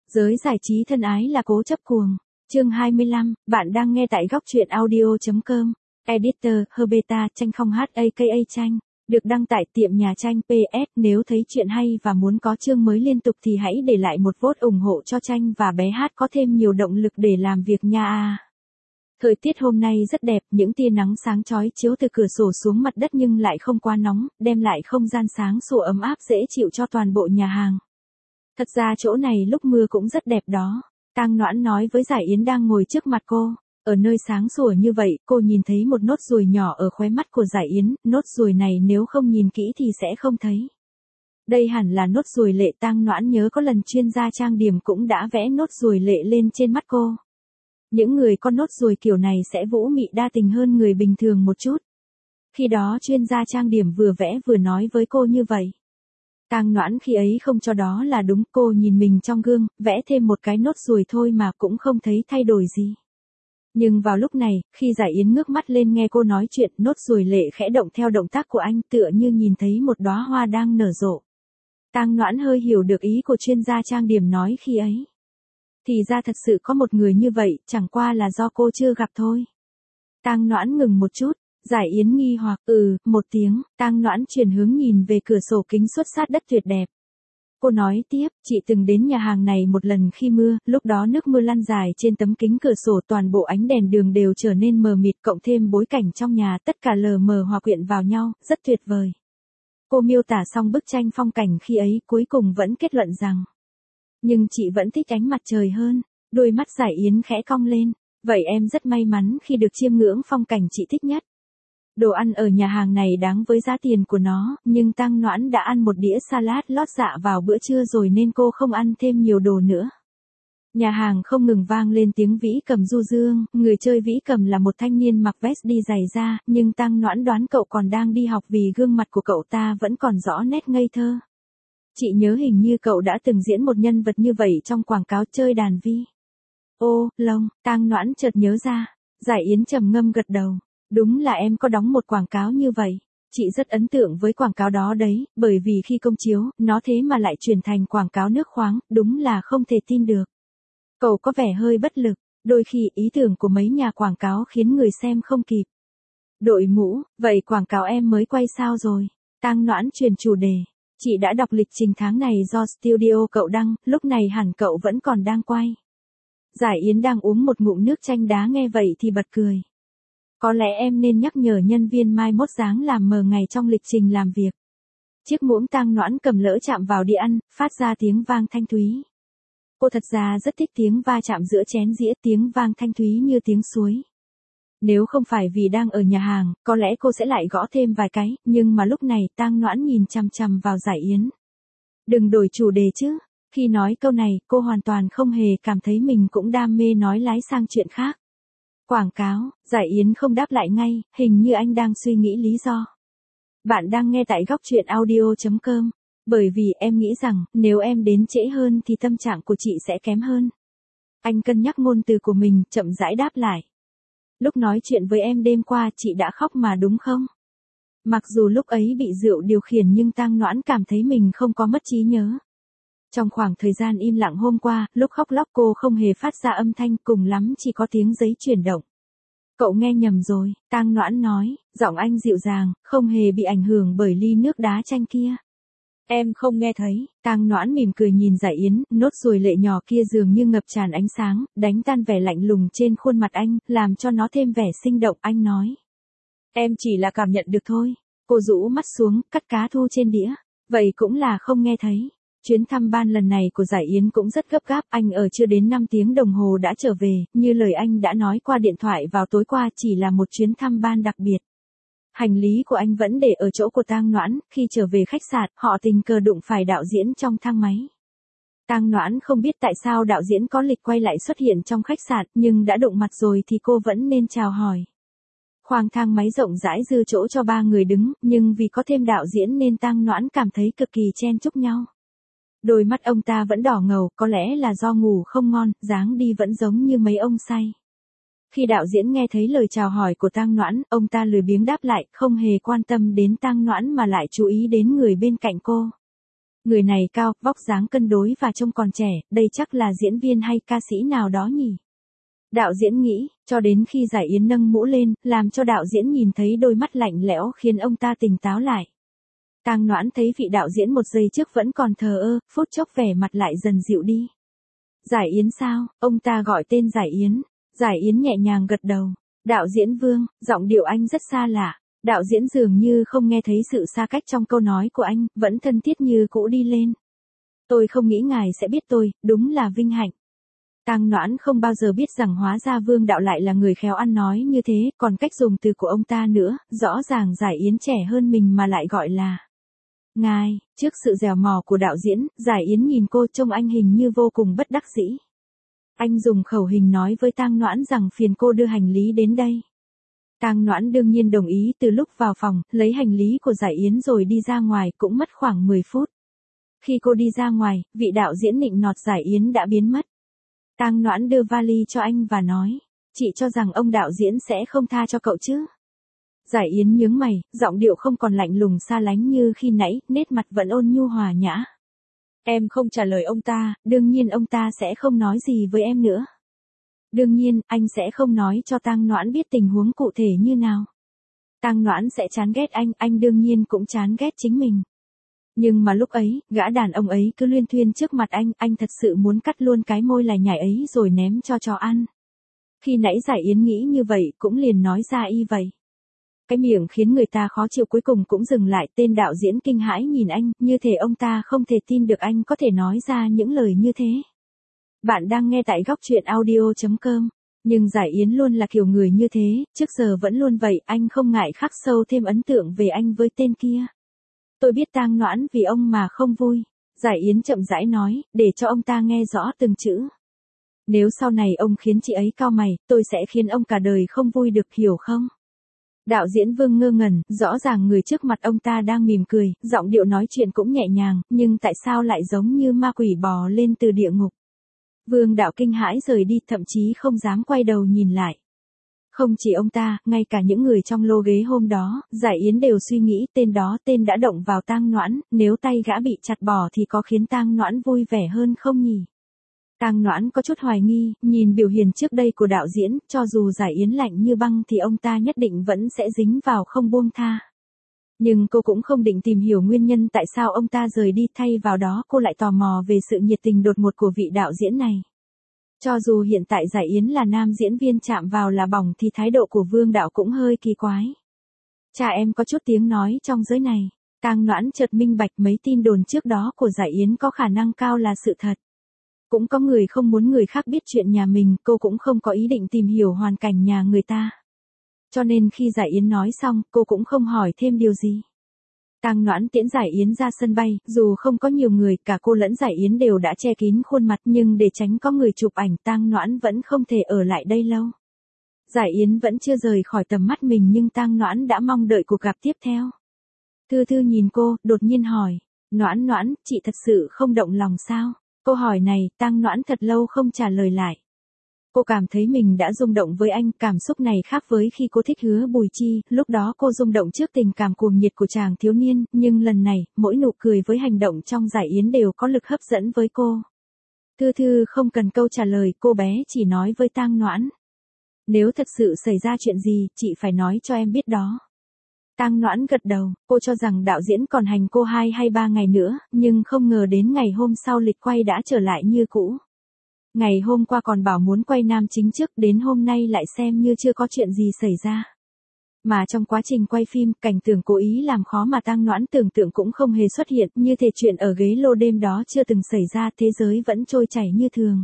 Giới giải trí thân ái là cố chấp cuồng. Chương 25, bạn đang nghe tại góc truyện audio.com. Editor, Herbeta, tranh không hát aka tranh. Được đăng tại tiệm nhà tranh PS. Nếu thấy chuyện hay và muốn có chương mới liên tục thì hãy để lại một vote ủng hộ cho tranh và bé hát có thêm nhiều động lực để làm việc nha. Thời tiết hôm nay rất đẹp, những tia nắng sáng chói chiếu từ cửa sổ xuống mặt đất nhưng lại không quá nóng, đem lại không gian sáng sủa ấm áp dễ chịu cho toàn bộ nhà hàng. Thật ra chỗ này lúc mưa cũng rất đẹp đó. Tang Noãn nói với Giải Yến đang ngồi trước mặt cô. Ở nơi sáng sủa như vậy, cô nhìn thấy một nốt ruồi nhỏ ở khóe mắt của Giải Yến. Nốt ruồi này nếu không nhìn kỹ thì sẽ không thấy. Đây hẳn là nốt ruồi lệ. Tang Noãn nhớ có lần chuyên gia trang điểm cũng đã vẽ nốt ruồi lệ lên trên mắt cô. Những người có nốt ruồi kiểu này sẽ vũ mị đa tình hơn người bình thường một chút. Khi đó chuyên gia trang điểm vừa vẽ vừa nói với cô như vậy. Tang Noãn khi ấy không cho đó là đúng, cô nhìn mình trong gương, vẽ thêm một cái nốt ruồi thôi mà cũng không thấy thay đổi gì. Nhưng vào lúc này, khi Giải Yến ngước mắt lên nghe cô nói chuyện, nốt ruồi lệ khẽ động theo động tác của anh tựa như nhìn thấy một đóa hoa đang nở rộ. Tang Noãn hơi hiểu được ý của chuyên gia trang điểm nói khi ấy. Thì ra thật sự có một người như vậy, chẳng qua là do cô chưa gặp thôi. Tang Noãn ngừng một chút. Giải Yến nghi hoặc, một tiếng, Tang Noãn chuyển hướng nhìn về cửa sổ kính xuất sát đất tuyệt đẹp. Cô nói tiếp, chị từng đến nhà hàng này một lần khi mưa, lúc đó nước mưa lăn dài trên tấm kính cửa sổ, toàn bộ ánh đèn đường đều trở nên mờ mịt, cộng thêm bối cảnh trong nhà tất cả lờ mờ hòa quyện vào nhau, rất tuyệt vời. Cô miêu tả xong bức tranh phong cảnh khi ấy, cuối cùng vẫn kết luận rằng, nhưng chị vẫn thích ánh mặt trời hơn. Đôi mắt Giải Yến khẽ cong lên, vậy em rất may mắn khi được chiêm ngưỡng phong cảnh chị thích nhất. Đồ ăn ở nhà hàng này đáng với giá tiền của nó, nhưng Tang Noãn đã ăn một đĩa salad lót dạ vào bữa trưa rồi nên cô không ăn thêm nhiều đồ nữa. Nhà hàng không ngừng vang lên tiếng vĩ cầm du dương, người chơi vĩ cầm là một thanh niên mặc vest đi giày da, nhưng Tang Noãn đoán cậu còn đang đi học vì gương mặt của cậu ta vẫn còn rõ nét ngây thơ. Chị nhớ hình như cậu đã từng diễn một nhân vật như vậy trong quảng cáo chơi đàn vi. Ô, lông, Tang Noãn chợt nhớ ra. Giải Yến trầm ngâm gật đầu. Đúng là em có đóng một quảng cáo như vậy. Chị rất ấn tượng với quảng cáo đó đấy, bởi vì khi công chiếu, nó thế mà lại chuyển thành quảng cáo nước khoáng, đúng là không thể tin được. Cậu có vẻ hơi bất lực, đôi khi ý tưởng của mấy nhà quảng cáo khiến người xem không kịp. Đội mũ, vậy quảng cáo em mới quay sao rồi? Tang Noãn chuyển chủ đề. Chị đã đọc lịch trình tháng này do studio cậu đăng, lúc này hẳn cậu vẫn còn đang quay. Giải Yến đang uống một ngụm nước chanh đá nghe vậy thì bật cười. Có lẽ em nên nhắc nhở nhân viên mai mốt dáng làm mờ ngày trong lịch trình làm việc. Chiếc muỗng Tang Noãn cầm lỡ chạm vào đĩa ăn, phát ra tiếng vang thanh thúy. Cô thật ra rất thích tiếng va chạm giữa chén dĩa, tiếng vang thanh thúy như tiếng suối. Nếu không phải vì đang ở nhà hàng, có lẽ cô sẽ lại gõ thêm vài cái, nhưng mà lúc này Tang Noãn nhìn chằm chằm vào Giải Yến. Đừng đổi chủ đề chứ. Khi nói câu này, cô hoàn toàn không hề cảm thấy mình cũng đam mê nói lái sang chuyện khác. Quảng cáo, Giải Yến không đáp lại ngay, hình như anh đang suy nghĩ lý do. Bạn đang nghe tại góc truyện audio.com. Bởi vì em nghĩ rằng, nếu em đến trễ hơn thì tâm trạng của chị sẽ kém hơn. Anh cân nhắc ngôn từ của mình, chậm rãi đáp lại. Lúc nói chuyện với em đêm qua chị đã khóc mà đúng không? Mặc dù lúc ấy bị rượu điều khiển nhưng Tang Noãn cảm thấy mình không có mất trí nhớ. Trong khoảng thời gian im lặng hôm qua, lúc khóc lóc cô không hề phát ra âm thanh, cùng lắm chỉ có tiếng giấy chuyển động. Cậu nghe nhầm rồi, Tang Noãn nói, giọng anh dịu dàng, không hề bị ảnh hưởng bởi ly nước đá chanh kia. Em không nghe thấy. Tang Noãn mỉm cười nhìn Giải Yến, nốt ruồi lệ nhỏ kia dường như ngập tràn ánh sáng, đánh tan vẻ lạnh lùng trên khuôn mặt anh, làm cho nó thêm vẻ sinh động. Anh nói, em chỉ là cảm nhận được thôi. Cô rũ mắt xuống, cắt cá thu trên đĩa. Vậy cũng là không nghe thấy. Chuyến thăm ban lần này của Giải Yến cũng rất gấp gáp, anh ở chưa đến 5 tiếng đồng hồ đã trở về, như lời anh đã nói qua điện thoại vào tối qua, chỉ là một chuyến thăm ban đặc biệt. Hành lý của anh vẫn để ở chỗ của Tang Noãn, khi trở về khách sạn, họ tình cờ đụng phải đạo diễn trong thang máy. Tang Noãn không biết tại sao đạo diễn có lịch quay lại xuất hiện trong khách sạn, nhưng đã đụng mặt rồi thì cô vẫn nên chào hỏi. Khoang thang máy rộng rãi dư chỗ cho 3 người đứng, nhưng vì có thêm đạo diễn nên Tang Noãn cảm thấy cực kỳ chen chúc nhau. Đôi mắt ông ta vẫn đỏ ngầu, có lẽ là do ngủ không ngon, dáng đi vẫn giống như mấy ông say. Khi đạo diễn nghe thấy lời chào hỏi của Tang Noãn, ông ta lười biếng đáp lại, không hề quan tâm đến Tang Noãn mà lại chú ý đến người bên cạnh cô. Người này cao, vóc dáng cân đối và trông còn trẻ, đây chắc là diễn viên hay ca sĩ nào đó nhỉ? Đạo diễn nghĩ, cho đến khi Giải Yến nâng mũ lên, làm cho đạo diễn nhìn thấy đôi mắt lạnh lẽo khiến ông ta tỉnh táo lại. Tang Noãn thấy vị đạo diễn một giây trước vẫn còn thờ ơ, phút chốc vẻ mặt lại dần dịu đi. Giải Yến sao? Ông ta gọi tên Giải Yến. Giải Yến nhẹ nhàng gật đầu. Đạo diễn Vương, giọng điệu anh rất xa lạ. Đạo diễn dường như không nghe thấy sự xa cách trong câu nói của anh, vẫn thân thiết như cũ đi lên. Tôi không nghĩ ngài sẽ biết tôi, đúng là vinh hạnh. Tang Noãn không bao giờ biết rằng hóa ra Vương đạo lại là người khéo ăn nói như thế, còn cách dùng từ của ông ta nữa, rõ ràng Giải Yến trẻ hơn mình mà lại gọi là ngài. Trước sự dẻo mò của đạo diễn, Giải Yến nhìn cô trông anh hình như vô cùng bất đắc dĩ. Anh dùng khẩu hình nói với Tang Noãn rằng phiền cô đưa hành lý đến đây. Tang Noãn đương nhiên đồng ý. Từ lúc vào phòng, lấy hành lý của Giải Yến rồi đi ra ngoài cũng mất khoảng 10 phút. Khi cô đi ra ngoài, vị đạo diễn nịnh nọt Giải Yến đã biến mất. Tang Noãn đưa vali cho anh và nói, chị cho rằng ông đạo diễn sẽ không tha cho cậu chứ? Giải Yến nhướng mày, giọng điệu không còn lạnh lùng xa lánh như khi nãy, nét mặt vẫn ôn nhu hòa nhã. Em không trả lời ông ta, đương nhiên ông ta sẽ không nói gì với em nữa. Đương nhiên, anh sẽ không nói cho Tang Noãn biết tình huống cụ thể như nào. Tang Noãn sẽ chán ghét anh đương nhiên cũng chán ghét chính mình. Nhưng mà lúc ấy, gã đàn ông ấy cứ luyên thuyên trước mặt anh thật sự muốn cắt luôn cái môi lải nhải ấy rồi ném cho chó ăn. Khi nãy Giải Yến nghĩ như vậy cũng liền nói ra y vậy. Cái miệng khiến người ta khó chịu cuối cùng cũng dừng lại. Tên đạo diễn kinh hãi nhìn anh, như thể ông ta không thể tin được anh có thể nói ra những lời như thế. Bạn đang nghe tại góc truyện audio.com. Nhưng Giải Yến luôn là kiểu người như thế, trước giờ vẫn luôn vậy, anh không ngại khắc sâu thêm ấn tượng về anh với tên kia. Tôi biết Tang Noãn vì ông mà không vui. Giải Yến chậm rãi nói, để cho ông ta nghe rõ từng chữ. Nếu sau này ông khiến chị ấy cau mày, tôi sẽ khiến ông cả đời không vui được, hiểu không? Đạo diễn Vương ngơ ngẩn, rõ ràng người trước mặt ông ta đang mỉm cười, giọng điệu nói chuyện cũng nhẹ nhàng, nhưng tại sao lại giống như ma quỷ bò lên từ địa ngục? Vương đạo kinh hãi rời đi, thậm chí không dám quay đầu nhìn lại. Không chỉ ông ta, ngay cả những người trong lô ghế hôm đó, Giải Yến đều suy nghĩ tên đã động vào Tang Noãn, nếu tay gã bị chặt bỏ thì có khiến Tang Noãn vui vẻ hơn không nhỉ? Tang Noãn có chút hoài nghi, nhìn biểu hiện trước đây của đạo diễn, cho dù Giải Yến lạnh như băng thì ông ta nhất định vẫn sẽ dính vào không buông tha. Nhưng cô cũng không định tìm hiểu nguyên nhân tại sao ông ta rời đi, thay vào đó cô lại tò mò về sự nhiệt tình đột ngột của vị đạo diễn này. Cho dù hiện tại Giải Yến là nam diễn viên chạm vào là bỏng thì thái độ của Vương đạo cũng hơi kỳ quái. Cha em có chút tiếng nói trong giới này. Tang Noãn chợt minh bạch mấy tin đồn trước đó của Giải Yến có khả năng cao là sự thật. Cũng có người không muốn người khác biết chuyện nhà mình, cô cũng không có ý định tìm hiểu hoàn cảnh nhà người ta. Cho nên khi Giải Yến nói xong, cô cũng không hỏi thêm điều gì. Tang Noãn tiễn Giải Yến ra sân bay, dù không có nhiều người, cả cô lẫn Giải Yến đều đã che kín khuôn mặt, nhưng để tránh có người chụp ảnh, Tang Noãn vẫn không thể ở lại đây lâu. Giải Yến vẫn chưa rời khỏi tầm mắt mình nhưng Tang Noãn đã mong đợi cuộc gặp tiếp theo. Thư Thư nhìn cô, đột nhiên hỏi, Noãn Noãn, chị thật sự không động lòng sao? Câu hỏi này, Tang Noãn thật lâu không trả lời lại. Cô cảm thấy mình đã rung động với anh, cảm xúc này khác với khi cô thích Hứa Bùi Chi, lúc đó cô rung động trước tình cảm cuồng nhiệt của chàng thiếu niên, nhưng lần này, mỗi nụ cười với hành động trong Giải Yến đều có lực hấp dẫn với cô. Thư Thư không cần câu trả lời, cô bé chỉ nói với Tang Noãn. Nếu thật sự xảy ra chuyện gì, chị phải nói cho em biết đó. Tang Noãn gật đầu, cô cho rằng đạo diễn còn hành cô 2 hay 3 ngày nữa, nhưng không ngờ đến ngày hôm sau lịch quay đã trở lại như cũ. Ngày hôm qua còn bảo muốn quay nam chính trước, đến hôm nay lại xem như chưa có chuyện gì xảy ra. Mà trong quá trình quay phim, cảnh tưởng cố ý làm khó mà Tang Noãn tưởng tượng cũng không hề xuất hiện, như thể chuyện ở ghế lô đêm đó chưa từng xảy ra, thế giới vẫn trôi chảy như thường.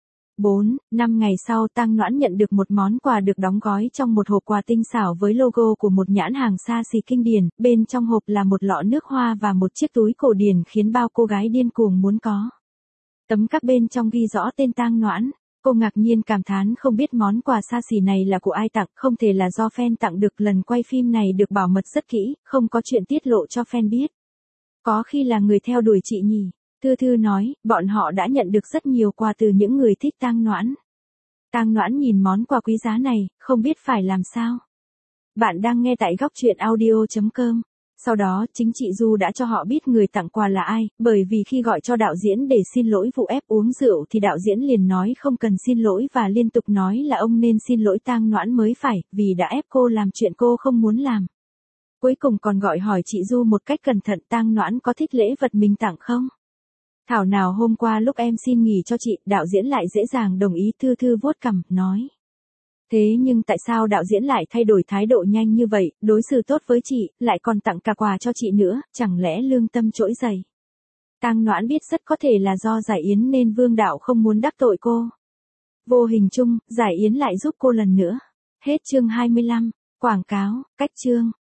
4-5 ngày sau Tang Noãn nhận được một món quà được đóng gói trong một hộp quà tinh xảo với logo của một nhãn hàng xa xỉ kinh điển, bên trong hộp là một lọ nước hoa và một chiếc túi cổ điển khiến bao cô gái điên cuồng muốn có. Tấm các bên trong ghi rõ tên Tang Noãn, cô ngạc nhiên cảm thán không biết món quà xa xỉ này là của ai tặng, không thể là do fan tặng được, lần quay phim này được bảo mật rất kỹ, không có chuyện tiết lộ cho fan biết. Có khi là người theo đuổi chị nhỉ? Thư Thư nói, bọn họ đã nhận được rất nhiều quà từ những người thích Tang Noãn. Tang Noãn nhìn món quà quý giá này, không biết phải làm sao. Bạn đang nghe tại góc truyện audio.com. Sau đó, chính chị Du đã cho họ biết người tặng quà là ai, bởi vì khi gọi cho đạo diễn để xin lỗi vụ ép uống rượu thì đạo diễn liền nói không cần xin lỗi và liên tục nói là ông nên xin lỗi Tang Noãn mới phải, vì đã ép cô làm chuyện cô không muốn làm. Cuối cùng còn gọi hỏi chị Du một cách cẩn thận Tang Noãn có thích lễ vật mình tặng không? Thảo nào hôm qua lúc em xin nghỉ cho chị, đạo diễn lại dễ dàng đồng ý thư thư vuốt cằm, nói. Thế nhưng tại sao đạo diễn lại thay đổi thái độ nhanh như vậy, đối xử tốt với chị, lại còn tặng cả quà cho chị nữa, chẳng lẽ lương tâm trỗi dậy? Tang Noãn biết rất có thể là do Giải Yến nên Vương đạo không muốn đắc tội cô. Vô hình chung, Giải Yến lại giúp cô lần nữa. Hết chương 25, quảng cáo, cách chương.